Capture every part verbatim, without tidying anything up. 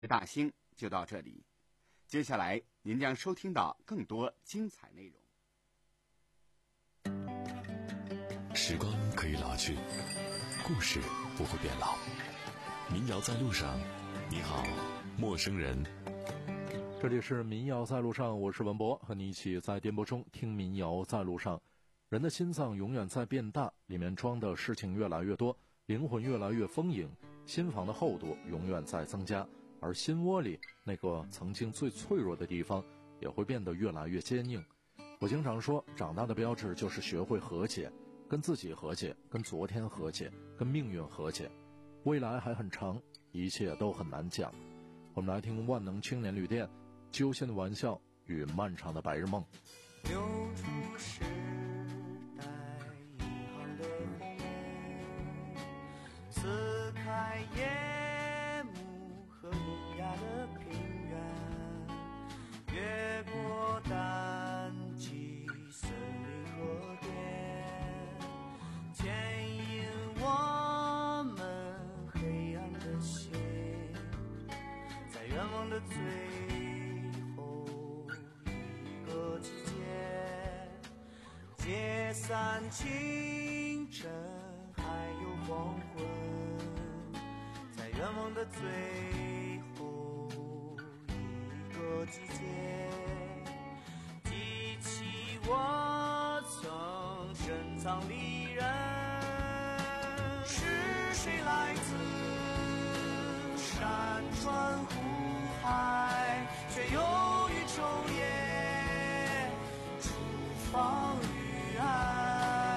大兴就到这里，接下来您将收听到更多精彩内容。 时光可以老去，故事不会变老。民谣在路上，你好，陌生人。 这里是民谣在路上，我是文博，和你一起在电波中听民谣在路上。人的心脏永远在变大，里面装的事情越来越多，灵魂越来越丰盈，心房的厚度永远在增加，而心窝里那个曾经最脆弱的地方也会变得越来越坚硬。我经常说，长大的标志就是学会和解，跟自己和解，跟昨天和解，跟命运和解。未来还很长，一切都很难讲。我们来听万能青年旅店揪心的玩笑与漫长的白日梦。 流出时代银行的红门，撕开夜幕和优雅的平原，越过淡季森林和田，牵引我们黑暗的心，在愿望的最后一个季节，解散清晨还有黄昏，在愿望的最后一个季节，记起我曾深藏离人，是谁来自山川湖海，却又于昼夜厨房与爱。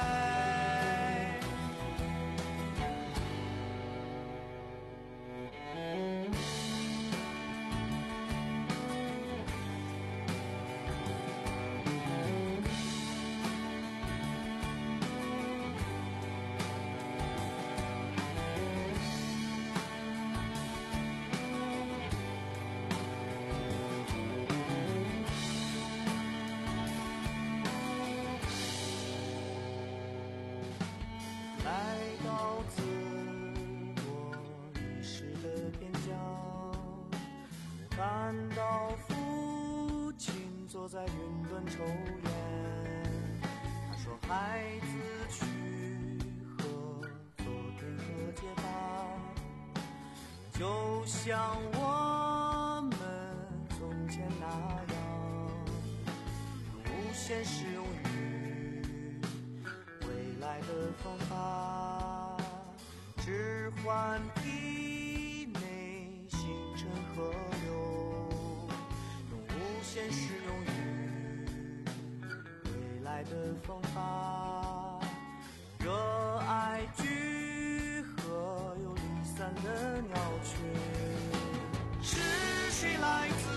看到父亲坐在云端抽烟，他说孩子去和昨天和解吧，就像我们从前那样，用无限适用于未来的方法，置换体内星辰河流，用无限适用于未来的方法，热爱聚合又离散的鸟群，是谁来自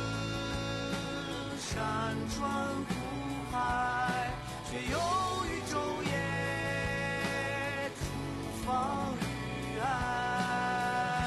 山川湖海，却又于昼夜厨房与爱。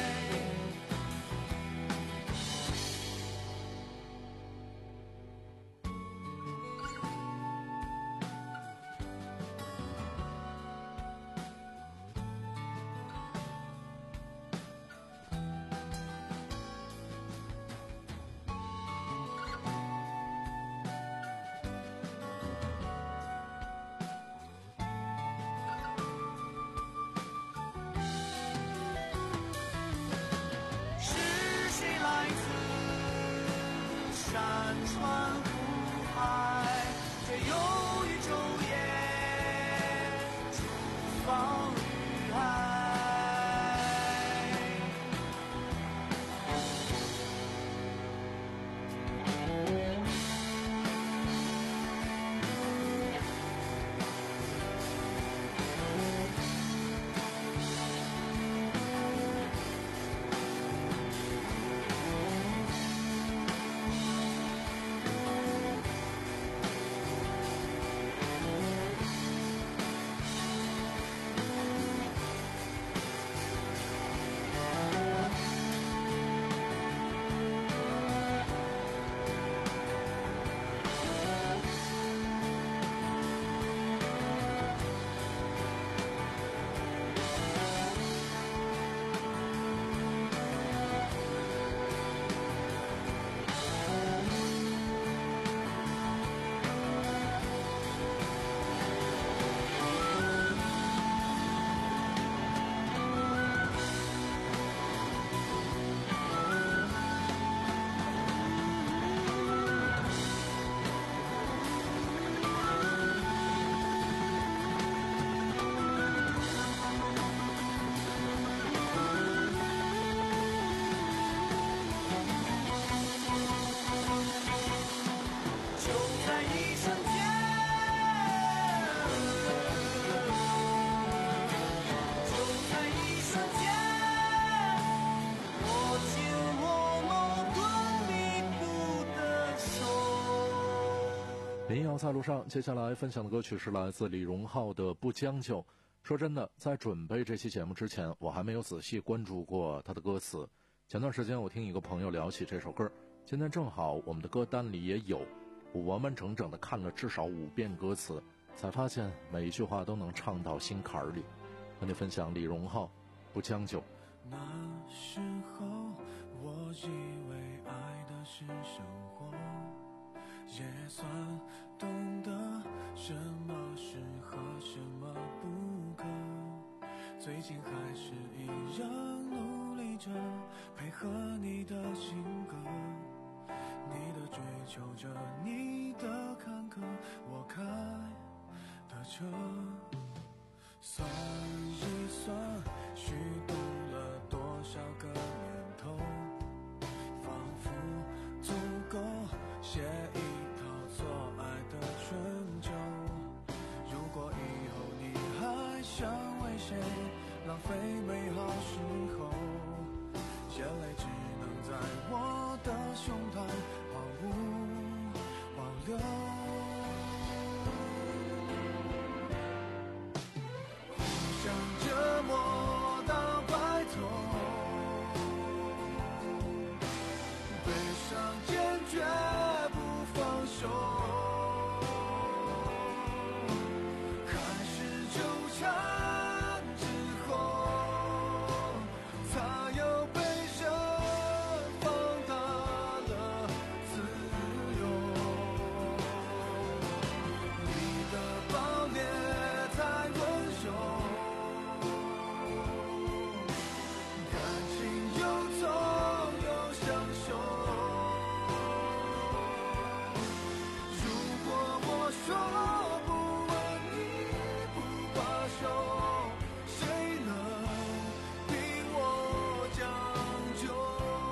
山川湖海，却又于昼夜厨房与爱。 民谣在路上，接下来分享的歌曲是来自李荣浩的《不将就》。说真的，在准备这期节目之前，我还没有仔细关注过他的歌词。前段时间我听一个朋友聊起这首歌，今天正好我们的歌单里也有，我完完整整的看了至少五遍歌词，才发现每一句话都能唱到心坎里。和你分享李荣浩《不将就》。 那时候我以为爱的是生活，也算懂得什么适合什么不可，最近还是一样努力着配合你的性格，你的追求着，你的坎坷，我开的车，算一算虚度了多少个年头，仿佛足够写一套错爱的春秋。如果以后你还想为谁浪费美好时候，眼泪只能在我的胸膛毫无保留。互相折磨到白头，悲伤坚决不放手，开始纠缠之后，才有悲伤放大了自由。你的暴烈太温柔，感情又痛又享受。如果我说不问你不罢休，谁能逼我将就？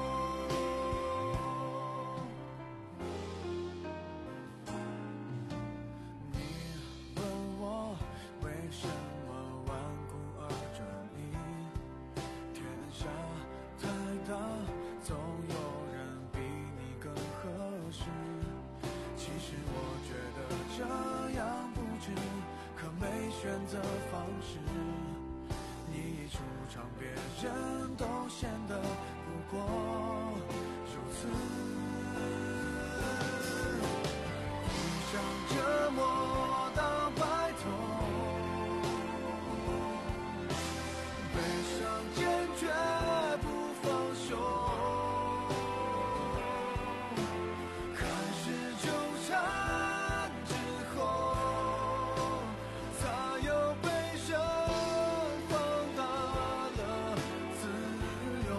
你问我为什么顽固而专一，天下太大，总有人比你更合适。其实我觉得这样不值，可没选择方式。你一出场，别人都显得不过如此。互相折磨到白头，悲伤坚决不放手，开始纠缠之后，才有悲伤放大了自由。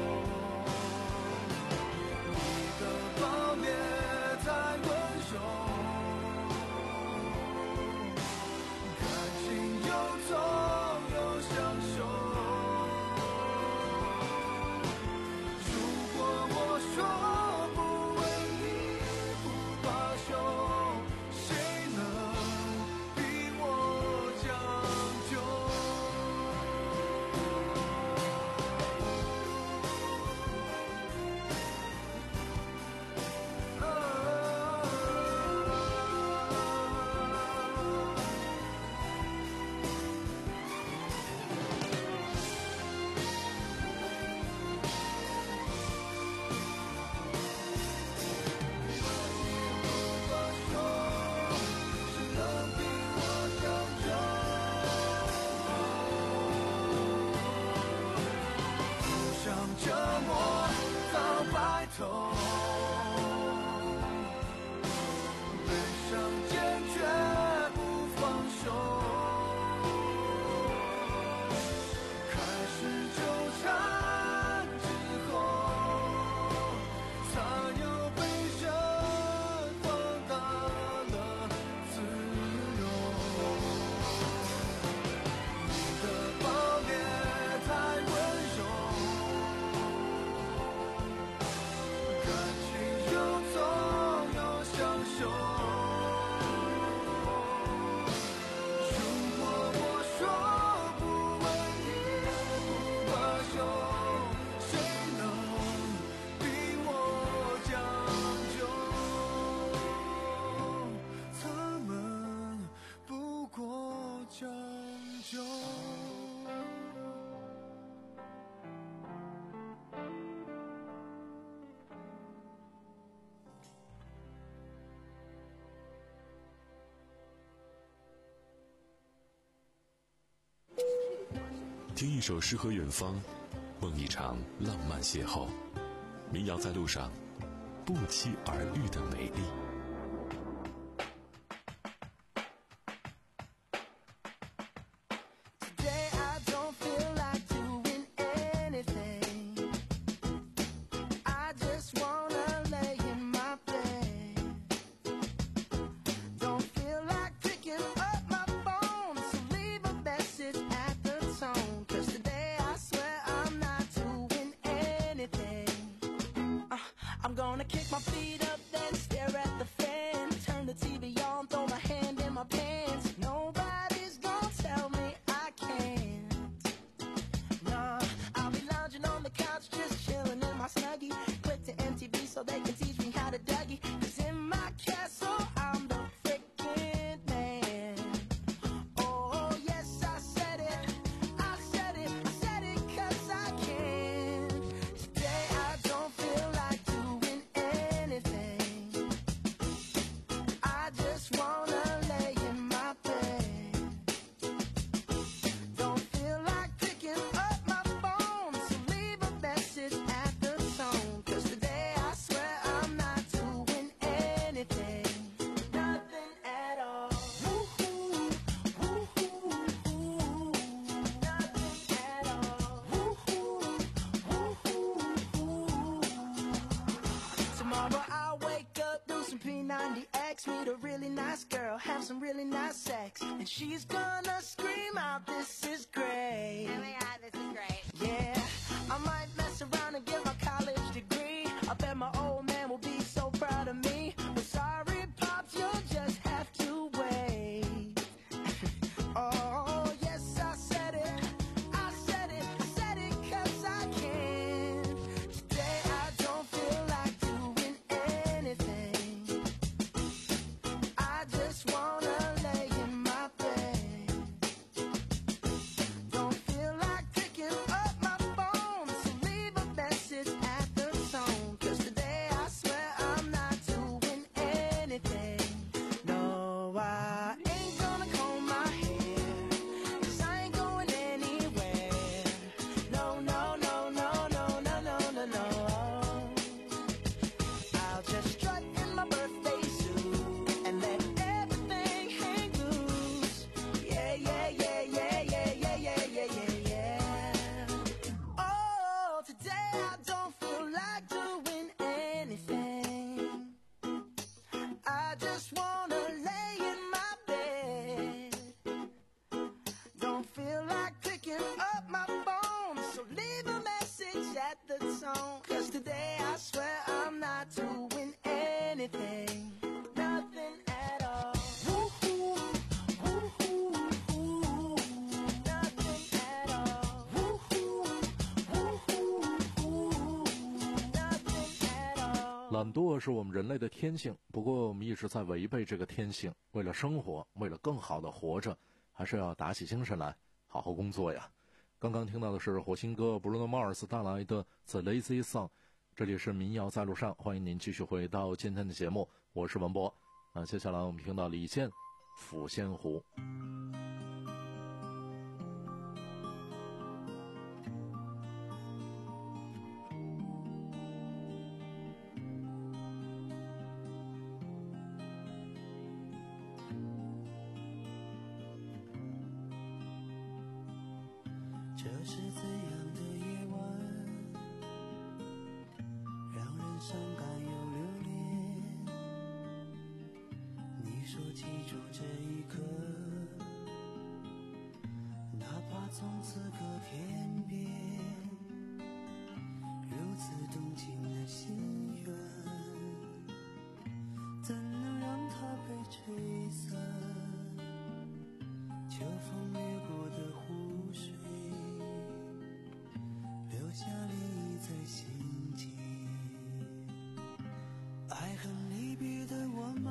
你的暴烈太温柔，感情又痛又享受。如果我说不为你不罢休，谁能逼我将就？互相折磨到白头，悲伤坚决不放手，开始纠缠之后，才有悲伤放大了自由。你的暴烈太温柔，感听一首诗和远方，梦一场浪漫邂逅。民谣在路上，不期而遇的美丽。 I'm gonna kick my feet up, then stare at the fan. Turn the T V on, throw my hand in my pants. Nobody's gonna tell me I can't. Nah, I'll be lounging on the couch, just chilling in my Snuggie. Click to M T V so they can teach me how to Dougie. Cause in my castle, I'm the freaking man. Oh, yes, I said it. I said it. I said it cause I can. Today I don't feel like doing anything. I just wanna lay in my bed. Don't feel like picking up my phone, so leave a message at the tone. Cause today I swear I'm not doing anything. Nothing at all. Woo-hoo, woo-hoo, woo. Nothing at all. Woo-hoo, woo-hoo, woo. Tomorrow I'll wake up, do some P ninety X, meet a really nice girl, have some really nice sex, and she's gonna scream out, "This is great." Oh my god, this is great. Yeah, I might mess around and get my college degree. I bet my old man will be so proud of me. But sorry, Pops, you'll just have to wait. Oh, yes, I said it. I said it. I said it cause I can. Today I don't feel like doing anything. I just wanna lay in my bed. Don't feel like picking up my phone, so leave a message at the tone. Cause today I swear I'm not doing anything. No, I ain't gonna comb my hair, cause I ain't going anywhere. No, no, no, no, no, no, no, no, no. I'll just strut in my birthday suit and let everything hang loose. Yeah, yeah, yeah, yeah, yeah, yeah, yeah, yeah, yeah, yeah. Oh, today I don't feel like doing anything. I just wanna lay in my bed. Don't feel like picking up my phone, so leave a message at the tone. Cause today I swear I'm not doing anything. Nothing at all. Woo-hoo, woo-hoo, woo. Nothing at all. Woo-hoo, woo-hoo, woo. Nothing at all. 懒惰是我们人类的天性，不过我们一直在违背这个天性。为了生活，为了更好的活着，还是要打起精神来，好好工作呀。刚刚听到的是火星哥 Bruno Mars 带来的 The Lazy Song。这里是民谣在路上，欢迎您继续回到今天的节目，我是文博。那接下来我们听到李健《抚仙湖》。 这是怎样的夜晚，让人伤感又留恋。你说记住这一刻，哪怕从此隔天边，如此动情的心愿，怎能让它被吹散？秋风掠过的湖水，留下涟漪在心间。爱恨离别的我们，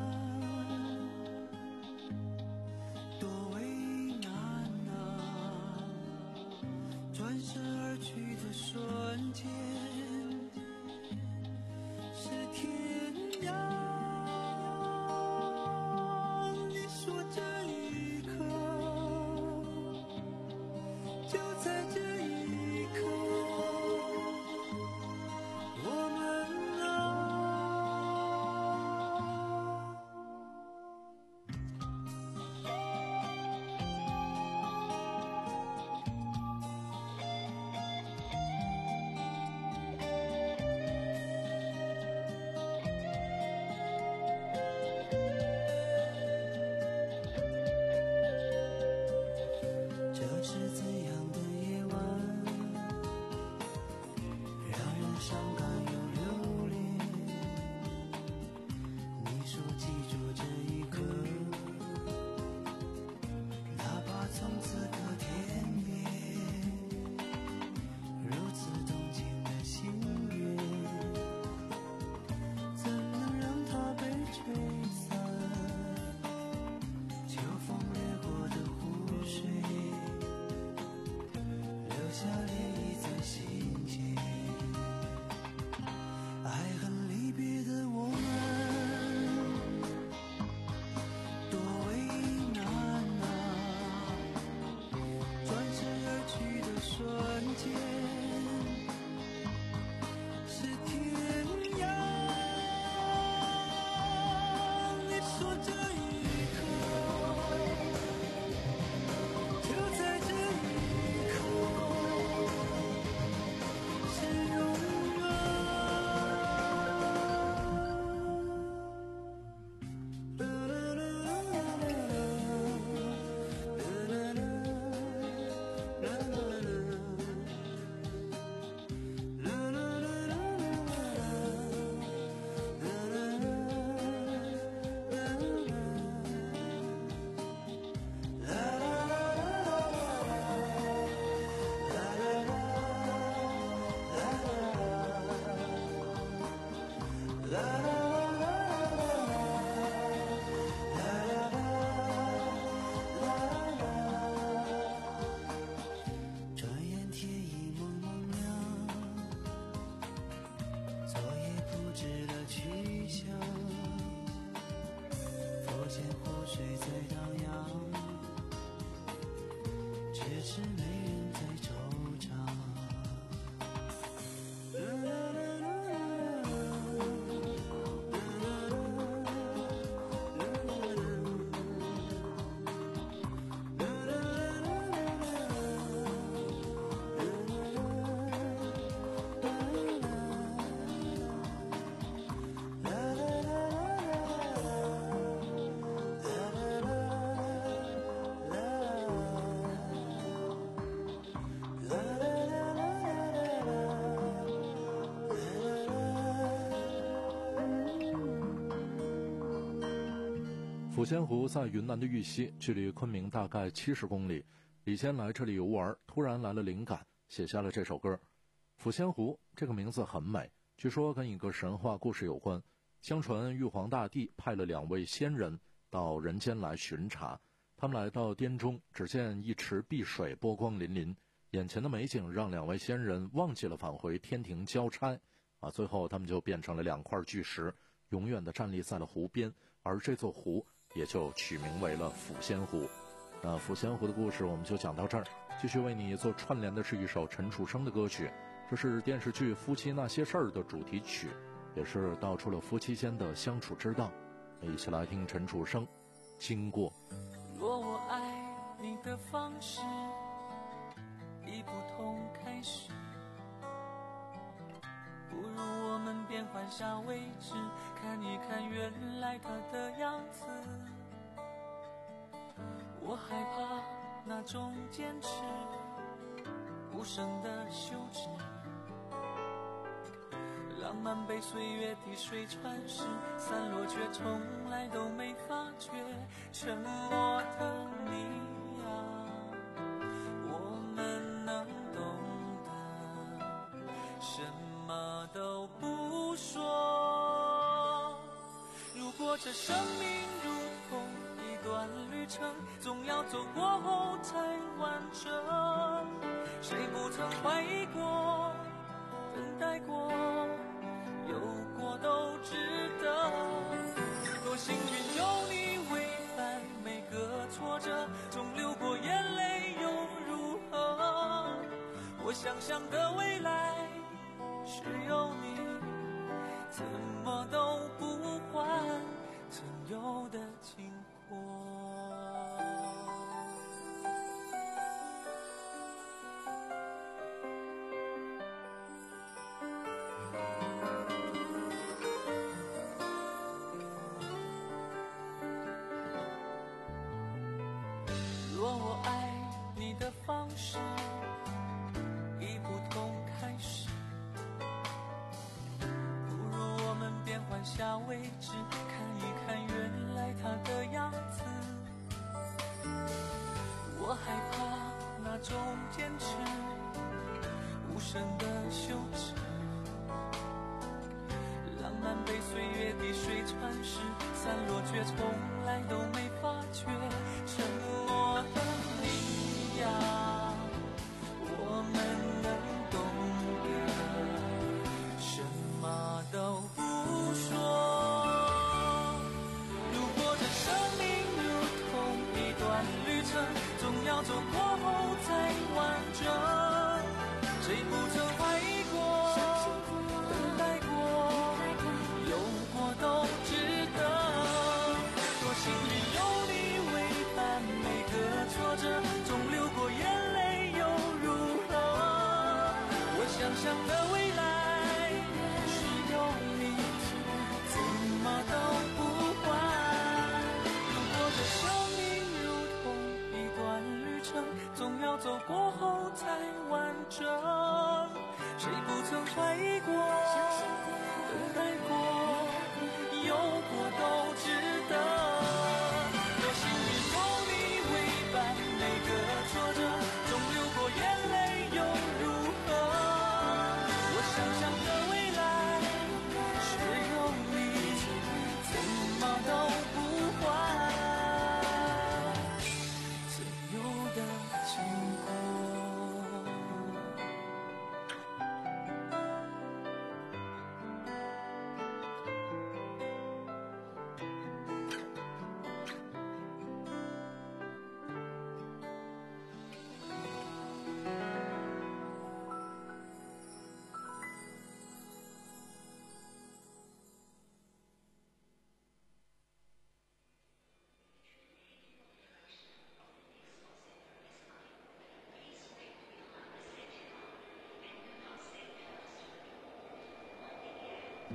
多为难啊！转身而去的瞬间， 抚仙湖在云南的玉溪，距离昆明大概七十公里。李坚来这里游玩，突然来了灵感，写下了这首歌。抚仙湖这个名字很美，据说跟一个神话故事有关。相传玉皇大帝派了两位仙人到人间来巡查，他们来到滇中，只见一池碧水波光粼粼，眼前的美景让两位仙人忘记了返回天庭交差啊，最后他们就变成了两块巨石，永远地站立在了湖边，而这座湖也就取名为了抚仙湖。那抚仙湖的故事我们就讲到这儿，继续为你做串联的是一首陈楚生的歌曲，这是电视剧《夫妻那些事儿》的主题曲，也是道出了夫妻间的相处之道。一起来听陈楚生《经过》。 若我爱你的方式已不同开始，不如我们变换下位置，看一看原来它的样子。我害怕那种坚持无声的休止，浪漫被岁月滴水穿石，散落却从来都没发觉。沉默的你啊，我们能懂得，什么都不说。如果这生命如同一段旅程，总要走过后才完整。谁不曾怀疑过，等待过，有过都值得。多幸运有你为伴，每个挫折总流过眼泪又如何？我想象的未来是有你，怎么都不换曾有的经过。若我爱你的方式已不同开始，不如我们变换下位置，看一看原来它的样子。我害怕那种坚持无声的羞耻，浪漫被岁月滴水穿石，散落却从来都没发觉。沉默的你呀，我们能懂得，什么都不说。如果这生命如同一段旅程，总要走过后才完整。谁不曾怀疑过，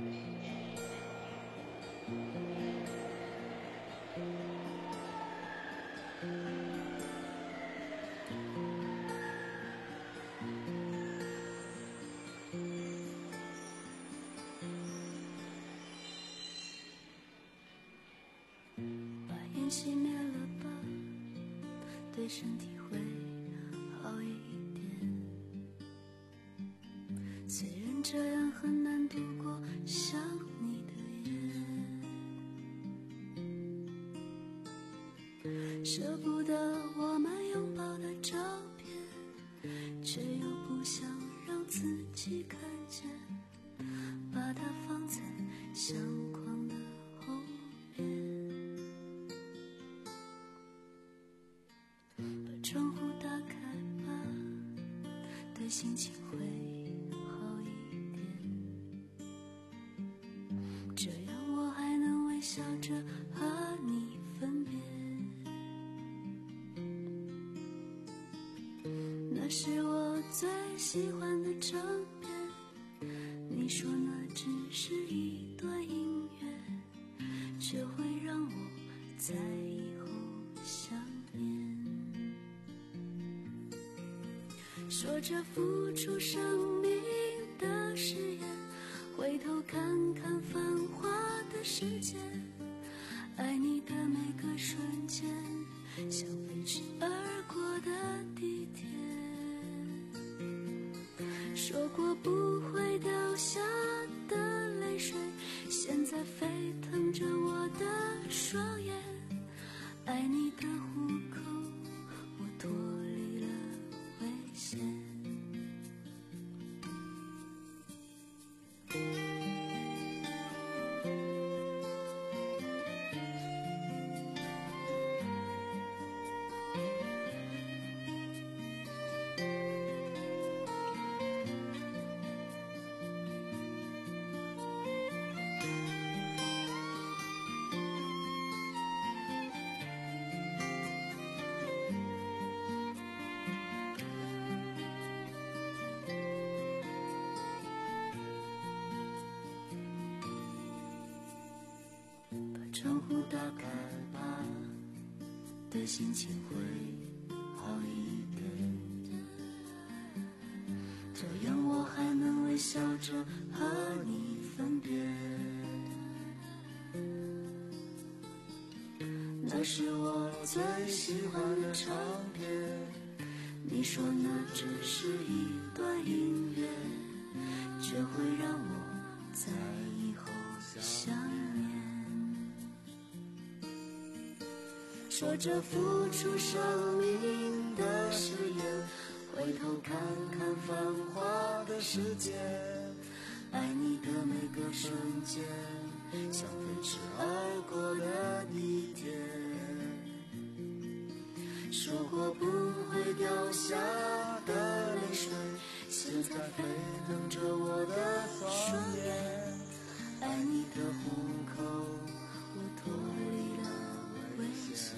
把烟熄灭了吧，对身体会好一点。虽然这样很难度过想你的夜，舍不得我们拥抱的照片，却又不想让自己看见，把它放在相框的后面。把窗户打开吧，对心情会好一点，这样我还能微笑着和你分别。那是我最喜欢的唱片，你说那只是一段音乐，却会让我在以后想念。说着付出生命的誓言，回头看看繁华的世界，爱你的每个瞬间，像飞驰而过的地铁。说过不会掉下的泪水，现在沸腾着我的双眼。爱你的虎口，我脱离了危险。窗户打开吧，对心情会好一点，这样我还能微笑着和你分别。那是我最喜欢的唱片，你说那只是一段音乐，却会让我在以后想念。说着付出生命的誓言，回头看看繁华的世界，爱你的每个瞬间，像飞驰而过的地铁。说过不会掉下的泪水，现在沸腾着我的双眼。爱你的虎口，我脱离了危险。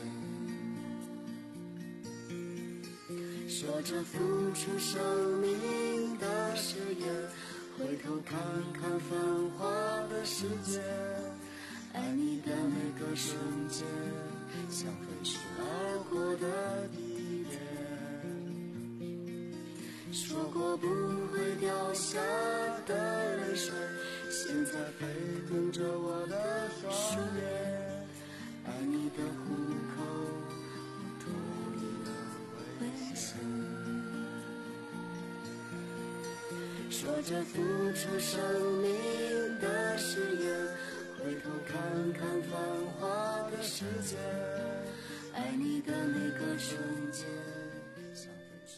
说着付出生命的誓言，回头看看繁华的世界，爱你的每个瞬间，像飞驰而过的地铁。说过不会掉下的泪水，现在沸腾着我的双眼。爱你的虎口，我脱离了危险。说着付出生命的誓言，回头看看繁华的世界，爱你的每个瞬间，像飞驰。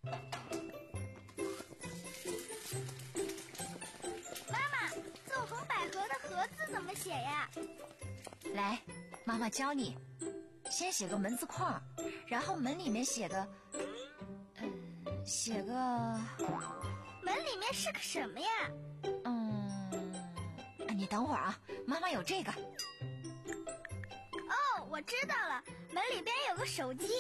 妈妈，纵横捭阖的阖字怎么写呀？ 来，妈妈教你。先写个门字框，然后门里面写个，嗯，写个。 门里面是个什么呀？ 嗯，你等会儿啊，妈妈有这个。 哦，我知道了，门里边有个手机。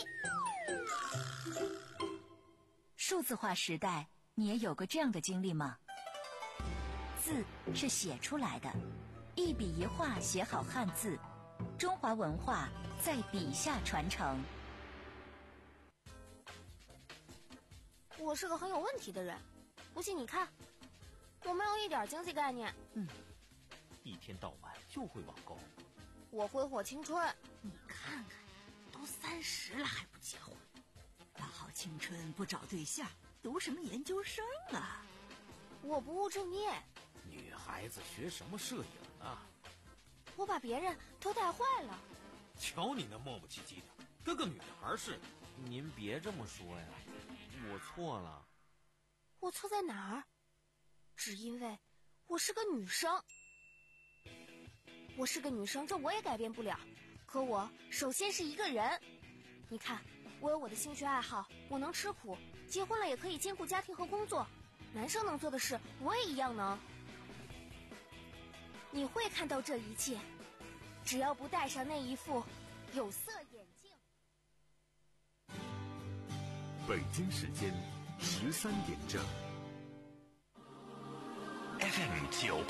数字化时代，你也有过这样的经历吗？ 字是写出来的，一笔一画写好汉字，中华文化在笔下传承。 我是个很有问题的人，不信你看，我没有一点经济概念。 嗯，一天到晚就会网购。 我挥霍青春。 你看看，都三十了还不结婚，大好青春不找对象，读什么研究生啊？ 我不务正业。 女孩子学什么摄影啊？ 我把别人都带坏了。 瞧你那磨磨唧唧的，跟个女孩似的。您别这么说呀，我错了。 我错在哪儿？只因为我是个女生。我是个女生，这我也改变不了。可我首先是一个人。你看，我有我的兴趣爱好，我能吃苦，结婚了也可以兼顾家庭和工作。男生能做的事，我也一样能。你会看到这一切，只要不戴上那一副有色眼镜。 北京时间十三点整。F M 九。